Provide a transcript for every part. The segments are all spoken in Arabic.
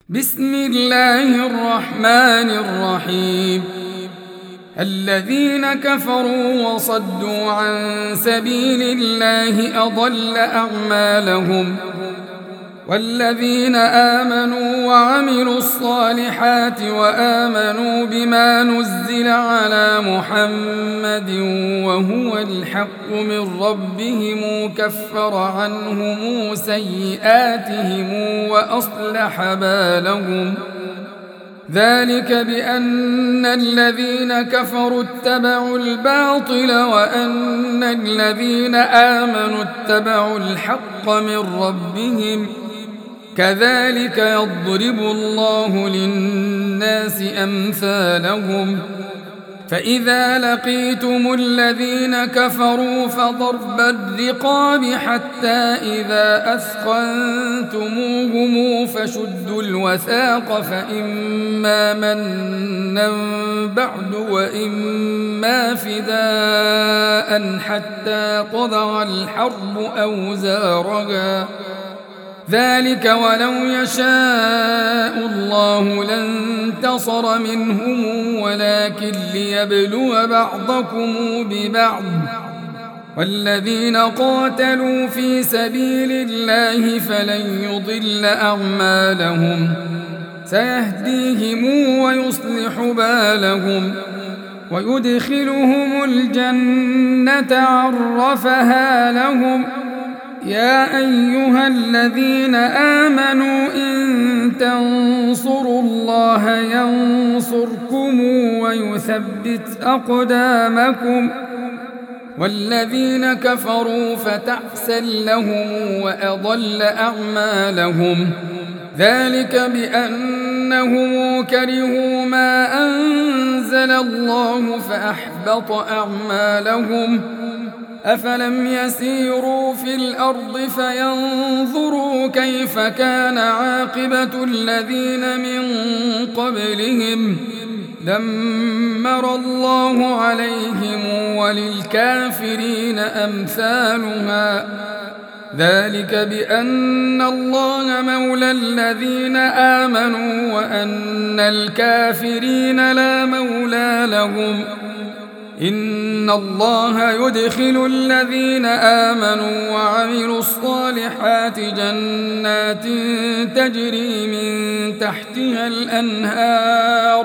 بسم الله الرحمن الرحيم. الذين كفروا وصدوا عن سبيل الله أضل أعمالهم، والذين آمنوا وعملوا الصالحات وآمنوا بما نزل على محمد وهو الحق من ربهم كفر عنهم سيئاتهم وأصلح بالهم. ذلك بأن الذين كفروا اتبعوا الباطل وأن الذين آمنوا اتبعوا الحق من ربهم، كذلك يضرب الله للناس أمثالهم. فإذا لقيتم الذين كفروا فضرب الرقاب حتى إذا أثخنتموهم فشدوا الوثاق، فإما منا بعد وإما فداء حتى تضع الحرب أوزارها. ذلك ولو يشاء الله لانتصر منهم ولكن ليبلو بعضكم ببعض. والذين قاتلوا في سبيل الله فلن يضل أعمالهم، سيهديهم ويصلح بالهم ويدخلهم الجنة عرفها لهم. يا أيها الذين آمنوا إن تنصروا الله ينصركم ويثبت أقدامكم. والذين كفروا فتعسا لهم وأضل أعمالهم. ذلك بأنهم كرهوا ما أنزل الله فأحبط أعمالهم. أفلم يسيروا في الأرض فينظروا كيف كان عاقبة الذين من قبلهم، دمر الله عليهم وللكافرين أمثالها. ذلك بأن الله مولى الذين آمنوا وأن الكافرين لا مولى لهم. إن الله يدخل الذين آمنوا وعملوا الصالحات جنات تجري من تحتها الأنهار،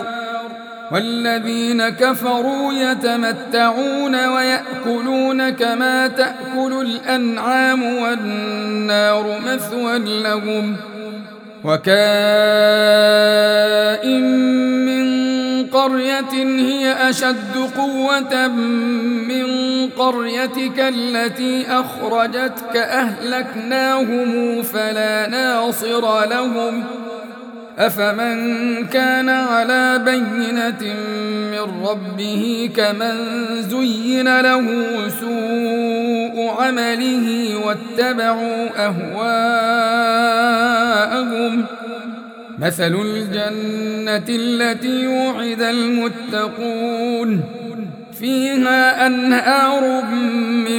والذين كفروا يتمتعون ويأكلون كما تأكل الأنعام والنار مثوى لهم. وكائن من قرية هي أشد قوة من قريتك التي أخرجتك أهلكناهم فلا ناصر لهم. أفمن كان على بينة من ربه كمن زين له سوء عمله واتبعوا أهواءهم. مثل الجنة التي وعد المتقون فيها أنهار من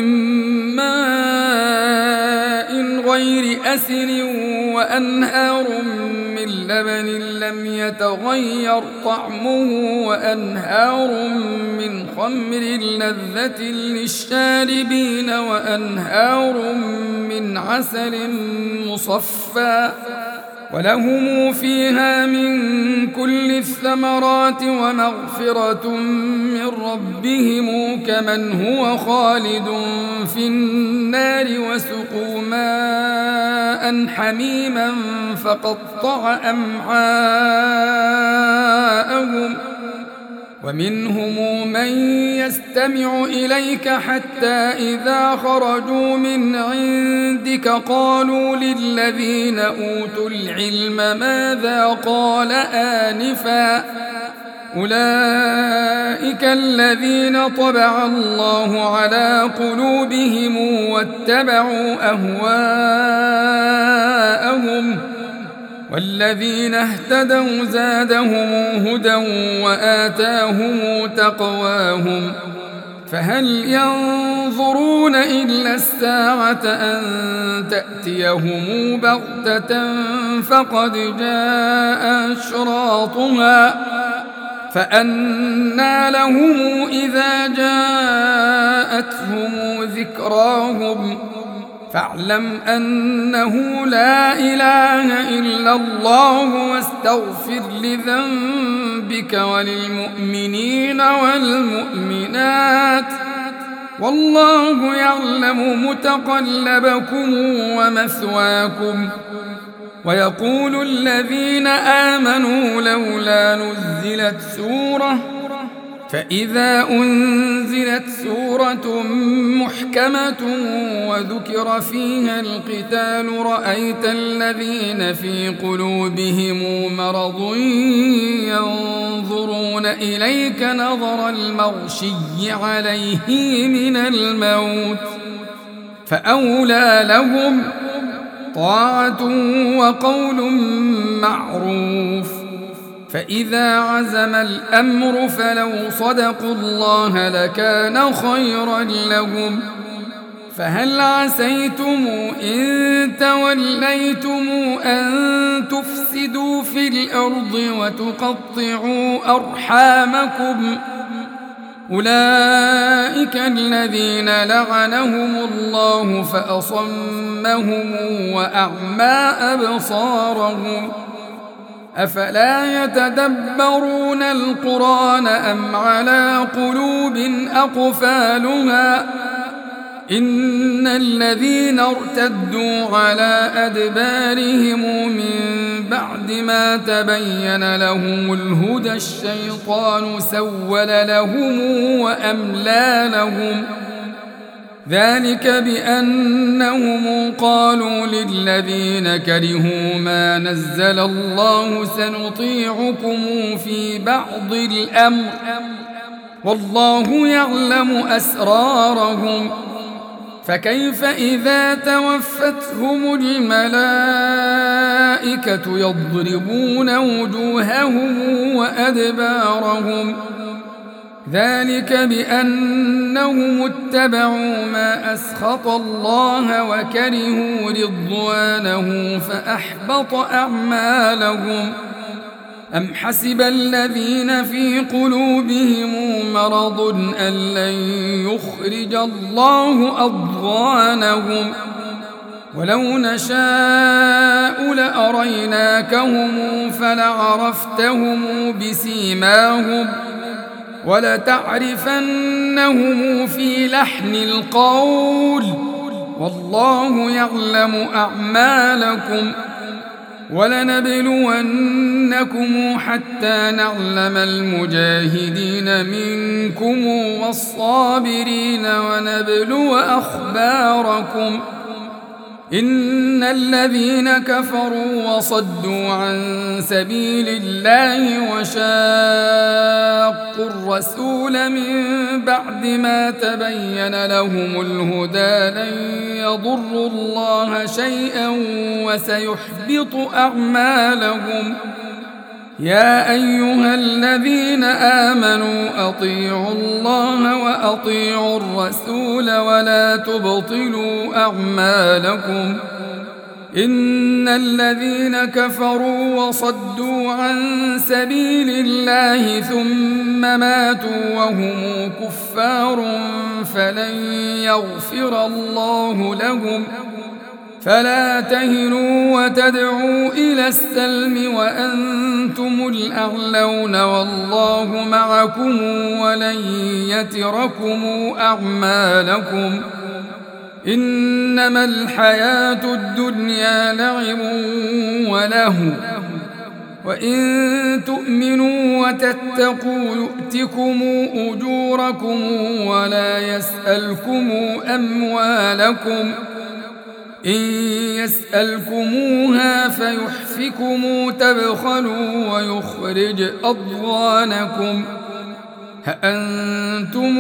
ماء غير أسن وأنهار من لبن لم يتغير طعمه وأنهار من خمر لذة للشاربين وأنهار من عسل مصفى ولهم فيها من كل الثمرات ومغفرة من ربهم كمن هو خالد في النار وسقوا ماء حميما فقطع أمعاءهم. ومنهم من يستمع إليك حتى إذا خرجوا من عندك قالوا للذين أوتوا العلم ماذا قال آنفا. أولئك الذين طبع الله على قلوبهم واتبعوا أهواءهم. والذين اهتدوا زادهم هدى وآتاهم تقواهم. فهل ينظرون إلا الساعة أن تأتيهم بغتة فقد جاء أشراطها فأنى لهم إذا جاءتهم ذكراهم فاعلم أنه لا إله إلا الله واستغفر لذنبك وللمؤمنين والمؤمنات والله يعلم متقلبكم ومثواكم. ويقول الذين آمنوا لولا نزلت سورة فإذا أنزلت سورة محكمة وذكر فيها القتال رأيت الذين في قلوبهم مرض ينظرون إليك نظر المغشي عليه من الموت فأولى لهم طاعة وقول معروف. فإذا عزم الأمر فلو صدقوا الله لكان خيرا لهم. فهل عسيتم إن توليتم أن تفسدوا في الأرض وتقطعوا أرحامكم أولئك الذين لعنهم الله فأصمهم وأعمى أبصارهم أفلا يتدبرون القرآن أم على قلوب أقفالها إن الذين ارتدوا على أدبارهم من بعد ما تبين لهم الهدى الشيطان سول لهم وأملى لهم ذلك بأنهم قالوا للذين كرهوا ما نزل الله سنطيعكم في بعض الأمر والله يعلم أسرارهم فكيف إذا توفتهم الملائكة يضربون وجوههم وأدبارهم ذلك بأنهم اتبعوا ما أسخط الله وكرهوا رضوانه فأحبط أعمالهم أم حسب الذين في قلوبهم مرض أن لن يخرج الله أضغانهم ولو نشاء لأريناكهم فلعرفتهم بسيماهم ولتعرفنهم في لحن القول والله يعلم أعمالكم ولنبلونكم حتى نعلم المجاهدين منكم والصابرين ونبلو أخباركم إن الذين كفروا وصدوا عن سبيل الله وشاقوا الرسول من بعد ما تبين لهم الهدى لن يضروا الله شيئا وسيحبط أعمالهم يا أيها الذين آمنوا أطيعوا الله وأطيعوا الرسول ولا تبطلوا أعمالكم إن الذين كفروا وصدوا عن سبيل الله ثم ماتوا وهم كفار فلن يغفر الله لهم فلا تهنوا وتدعوا إلى السلم وأنتم الأعلون والله معكم ولن يتركم أعمالكم إنما الحياة الدنيا لعب ولهو وإن تؤمنوا وتتقوا يؤتكم أجوركم ولا يسألكم أموالكم إن يسألكموها فيحفكم تبخلوا ويخرج أضغانكم هأنتم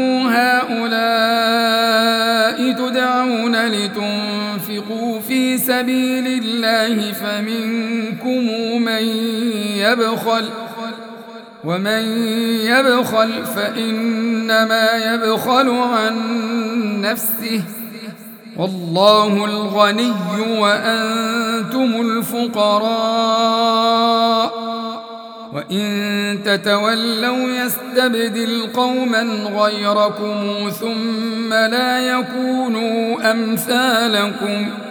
هؤلاء تدعون لتنفقوا في سبيل الله فمنكم من يبخل ومن يبخل فإنما يبخل عن نفسه والله الغني وأنتم الفقراء وإن تتولوا يستبدل قوما غيركم ثم لا يكونوا أمثالكم